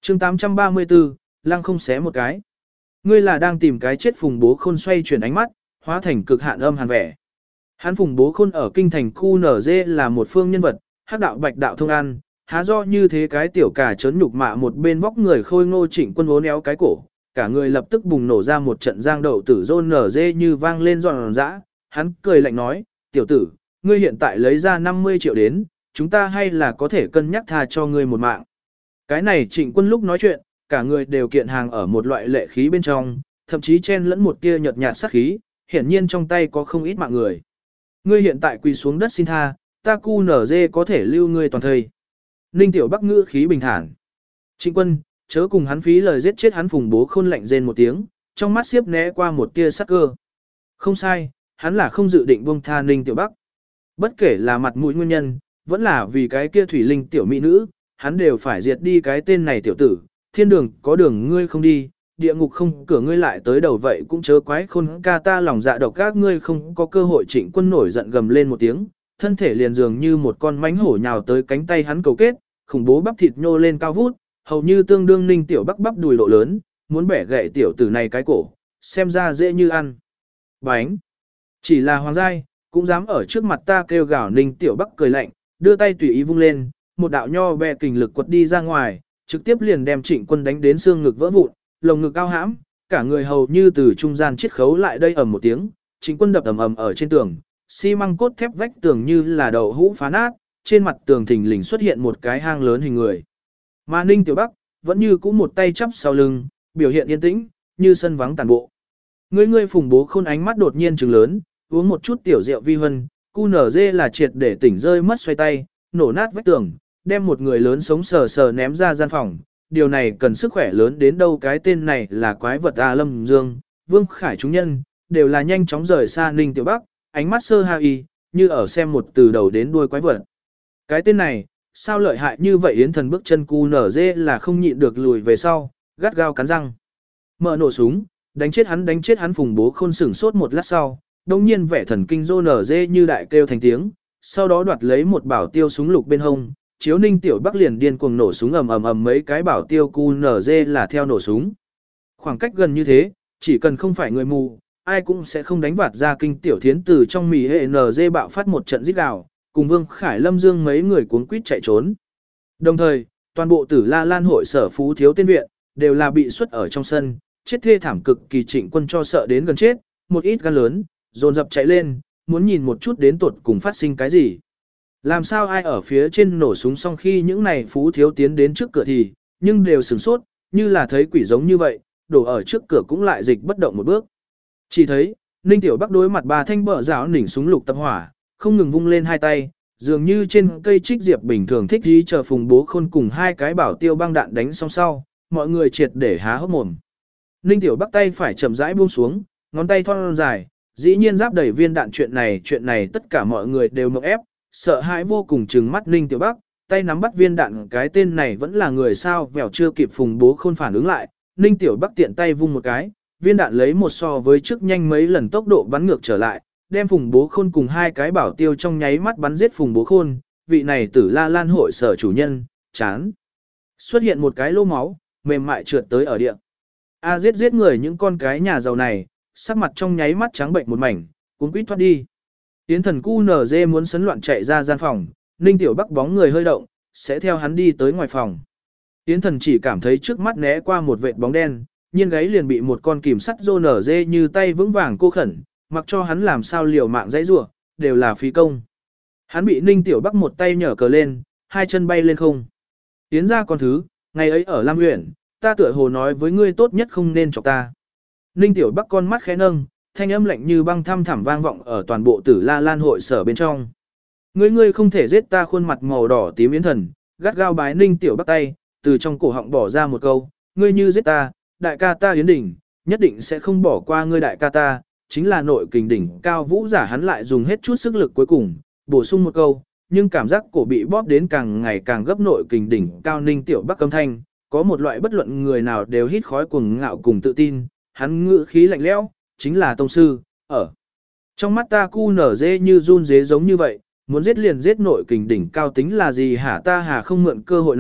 chương 834, lăng không xé một cái. Ngươi là đang tìm cái chết. Phùng Bố Khôn xoay chuyển ánh mắt, hóa thành cực hạn âm hàn vẻ. Hắn Phùng Bố Khôn ở kinh thành QNZ là một phương nhân vật, hắc đạo bạch đạo thông ăn, há do như thế cái tiểu cả chớn nhục mạ một bên vóc người khôi ngô Trịnh Quân uốn éo cái cổ, cả người lập tức bùng nổ ra một trận giang đậu tử rôn nở dê như vang lên giòn giã, hắn cười lạnh nói, tiểu tử, ngươi hiện tại lấy ra 50 triệu đến, chúng ta hay là có thể cân nhắc tha cho ngươi một mạng. Cái này Trịnh Quân lúc nói chuyện, cả người đều kiện hàng ở một loại lệ khí bên trong, thậm chí chen lẫn một tia nhợt nhạt sát khí, hiển nhiên trong tay có không ít mạng người. Ngươi hiện tại quỳ xuống đất xin tha, ta QNZ có thể lưu ngươi toàn thời. Ninh Tiểu Bắc ngữ khí bình thản. Trịnh Quân, chớ cùng hắn phí lời giết chết hắn. Phùng Bố Khôn lạnh rên một tiếng, trong mắt xiếp né qua một tia sắc cơ. Không sai, hắn là không dự định buông tha Ninh Tiểu Bắc. Bất kể là mặt mũi nguyên nhân, vẫn là vì cái kia thủy linh tiểu mỹ nữ, hắn đều phải diệt đi cái tên này tiểu tử. Thiên đường có đường ngươi không đi, địa ngục không cửa ngươi lại tới đầu, vậy cũng chớ quái Khôn ca ta lòng dạ độc các ngươi không có cơ hội. Trịnh Quân nổi giận gầm lên một tiếng, thân thể liền dường như một con mãnh hổ nhào tới cánh tay hắn cầu kết, khủng bố bắp thịt nhô lên cao vút, hầu như tương đương Ninh Tiểu Bắc bắp đùi lộ lớn, muốn bẻ gãy tiểu tử này cái cổ, xem ra dễ như ăn bánh. Chỉ là hoàng giai, cũng dám ở trước mặt ta kêu gào. Ninh Tiểu Bắc cười lạnh, đưa tay tùy ý vung lên, một đạo nho bè kình lực quật đi ra ngoài, trực tiếp liền đem Trịnh Quân đánh đến xương ngực vỡ vụn, lồng ngực cao hãm, cả người hầu như từ trung gian chiết khấu lại đây ầm một tiếng, Trịnh Quân đập ầm ầm ở trên tường, xi măng cốt thép vách tường như là đậu hũ phá nát, trên mặt tường thình lình xuất hiện một cái hang lớn hình người. Mà Ninh Tiểu Bắc vẫn như cũ một tay chắp sau lưng, biểu hiện yên tĩnh, như sân vắng tàn bộ. Ngươi Phùng Bố Khôn ánh mắt đột nhiên trừng lớn, uống một chút tiểu rượu vi huân, QNZ là triệt để tỉnh rơi mất xoay tay, nổ nát vách tường, đem một người lớn sống sờ sờ ném ra gian phòng. Điều này cần sức khỏe lớn đến đâu, cái tên này là quái vật Lâm Dương, Vương Khải chúng nhân, đều là nhanh chóng rời xa Ninh Tiểu Bắc, ánh mắt sơ hai như ở xem một từ đầu đến đuôi quái vật. Cái tên này, sao lợi hại như vậy? Yến Thần bước chân QNZ là không nhịn được lùi về sau, gắt gao cắn răng. Mở nổ súng, đánh chết hắn. Phùng Bố Khôn sửng sốt một lát sau, đồng nhiên vẻ thần kinh rô nở dê như đại kêu thành tiếng, sau đó đoạt lấy một bảo tiêu súng lục bên hông, chiếu Ninh Tiểu Bắc liền điên cuồng nổ súng, ầm mấy cái bảo tiêu QNZ là theo nổ súng. Khoảng cách gần như thế, chỉ cần không phải người mù, ai cũng sẽ không đánh vạt ra. Kinh Tiểu Thiến từ trong mì hệ NG bạo phát một trận rít gào, cùng Vương Khải Lâm Dương mấy người cuống quýt chạy trốn. Đồng thời, toàn bộ Tử La Lan hội sở Phú Thiếu Tiên Viện, đều là bị xuất ở trong sân, chết thê thảm cực kỳ. Trịnh Quân cho sợ đến gần chết, một ít gan lớn, dồn dập chạy lên, muốn nhìn một chút đến tuột cùng phát sinh cái gì. Làm sao ai ở phía trên nổ súng xong khi những này Phú Thiếu tiến đến trước cửa thì, nhưng đều sửng sốt, như là thấy quỷ giống như vậy, đổ ở trước cửa cũng lại dịch bất động một bước. Chỉ thấy, Ninh Tiểu Bắc đối mặt ba thanh bờ rào nỉnh súng lục tập hỏa, không ngừng vung lên hai tay, dường như trên cây trích diệp bình thường thích dí chờ Phùng Bố Khôn cùng hai cái bảo tiêu băng đạn đánh xong sau, mọi người triệt để há hốc mồm. Ninh Tiểu Bắc tay phải chậm rãi buông xuống, ngón tay thon dài, dĩ nhiên giáp đầy viên đạn. Chuyện này tất cả mọi người đều mộng ép, sợ hãi vô cùng trừng mắt Ninh Tiểu Bắc, tay nắm bắt viên đạn. Cái tên này vẫn là người sao? Vèo chưa kịp Phùng Bố Khôn phản ứng lại, Ninh Tiểu Bắc tiện tay vung một cái, viên đạn lấy một so với trước nhanh mấy lần tốc độ bắn ngược trở lại, đem Phùng Bố Khôn cùng hai cái bảo tiêu trong nháy mắt bắn giết. Phùng Bố Khôn, vị này Tử La Lan hội sở chủ nhân, chán xuất hiện một cái lỗ máu, mềm mại trượt tới ở địa. Giết người những con cái nhà giàu này, sắc mặt trong nháy mắt trắng bệnh một mảnh, cuống quýt thoát đi. Yến Thần QNZ muốn sấn loạn chạy ra gian phòng, Ninh Tiểu Bắc bóng người hơi động, sẽ theo hắn đi tới ngoài phòng. Yến Thần chỉ cảm thấy trước mắt né qua một vệt bóng đen, nhiên gáy liền bị một con kìm sắt rô nở dê như tay vững vàng cô khẩn, mặc cho hắn làm sao liều mạng dãy rủa, đều là phí công. Hắn bị Ninh Tiểu Bắc một tay nhở cờ lên, hai chân bay lên không. Tiến ra con thứ, ngày ấy ở Lam Uyển, ta tựa hồ nói với ngươi tốt nhất không nên chọc ta. Ninh Tiểu Bắc con mắt khẽ nâng, thanh âm lạnh như băng thăm thẳm vang vọng ở toàn bộ Tử La Lan hội sở bên trong. Ngươi không thể giết ta. Khuôn mặt màu đỏ tím Yến Thần, gắt gao bái Ninh Tiểu Bắc tay, từ trong cổ họng bỏ ra một câu, ngươi như giết ta, đại ca ta Yến Đình, nhất định sẽ không bỏ qua ngươi. Đại ca ta, chính là nội kình đỉnh cao vũ giả. Hắn lại dùng hết chút sức lực cuối cùng, bổ sung một câu, nhưng cảm giác cổ bị bóp đến càng ngày càng gấp. Nội kình đỉnh cao Ninh Tiểu Bắc âm thanh, có một loại bất luận người nào đều hít khói cuồng ngạo cùng tự tin, hắn ngữ khí lạnh lẽo, chính là tông sư, ở trong mắt ta QNZ như run dế giống như vậy, muốn giết liền giết. Nội kình đỉnh cao tính là gì hả? Ta hà không mượn cơ hội này,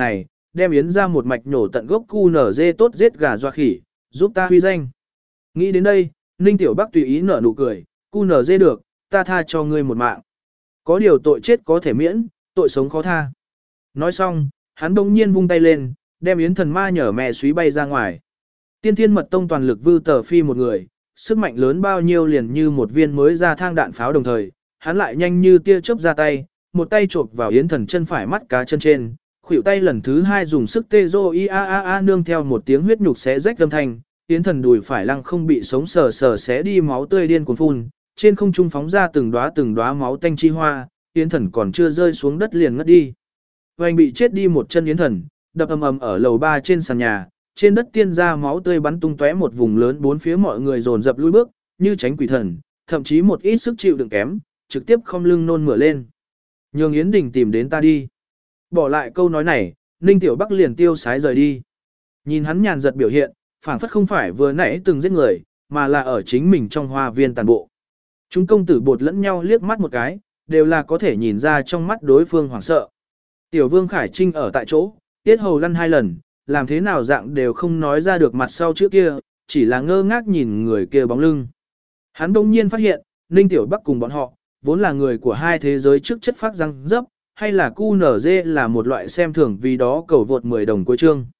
đem yến ra một mạch nổ tận gốc QNZ tốt giết gà doa khỉ, giúp ta huy danh. Nghĩ đến đây, Ninh Tiểu Bắc tùy ý nở nụ cười, QNZ được, ta tha cho ngươi một mạng. Có điều tội chết có thể miễn, tội sống khó tha. Nói xong, hắn bỗng nhiên vung tay lên, đem yến thần ma nhở mẹ suý bay ra ngoài. Tiên Thiên Mật Tông toàn lực vư tờ phi một người, sức mạnh lớn bao nhiêu liền như một viên mới ra thang đạn pháo đồng thời, hắn lại nhanh như tia chớp ra tay, một tay chộp vào yến thần chân phải mắt cá chân trên, khuỷu tay lần thứ hai dùng sức tê rô i a a nương theo một tiếng huyết nhục xé rách âm thanh, yến thần đùi phải lăng không bị sống sờ sờ xé đi máu tươi điên cuồng phun, trên không trung phóng ra từng đóa máu tanh chi hoa, yến thần còn chưa rơi xuống đất liền ngất đi. Hoành bị chết đi một chân yến thần, đập ầm ầm ở lầu 3 trên sàn nhà, trên đất tiên ra máu tươi bắn tung tóe một vùng lớn, bốn phía mọi người dồn dập lùi bước, như tránh quỷ thần, thậm chí một ít sức chịu đựng kém, trực tiếp không lưng nôn mửa lên. Nhường Yến Đình tìm đến ta đi. Bỏ lại câu nói này, Ninh Tiểu Bắc liền tiêu sái rời đi. Nhìn hắn nhàn giật biểu hiện, phảng phất không phải vừa nãy từng giết người, mà là ở chính mình trong hoa viên tàn bộ. Chúng công tử bột lẫn nhau liếc mắt một cái, đều là có thể nhìn ra trong mắt đối phương hoảng sợ. Tiểu Vương Khải Trinh ở tại chỗ, tiết hầu lăn 2 lần, làm thế nào dạng đều không nói ra được mặt sau trước kia, chỉ là ngơ ngác nhìn người kia bóng lưng. Hắn đông nhiên phát hiện, Ninh Tiểu Bắc cùng bọn họ, vốn là người của hai thế giới trước chất phát răng dấp, hay là QNZ là một loại xem thường vì đó cầu vượt 10 đồng cuối chương.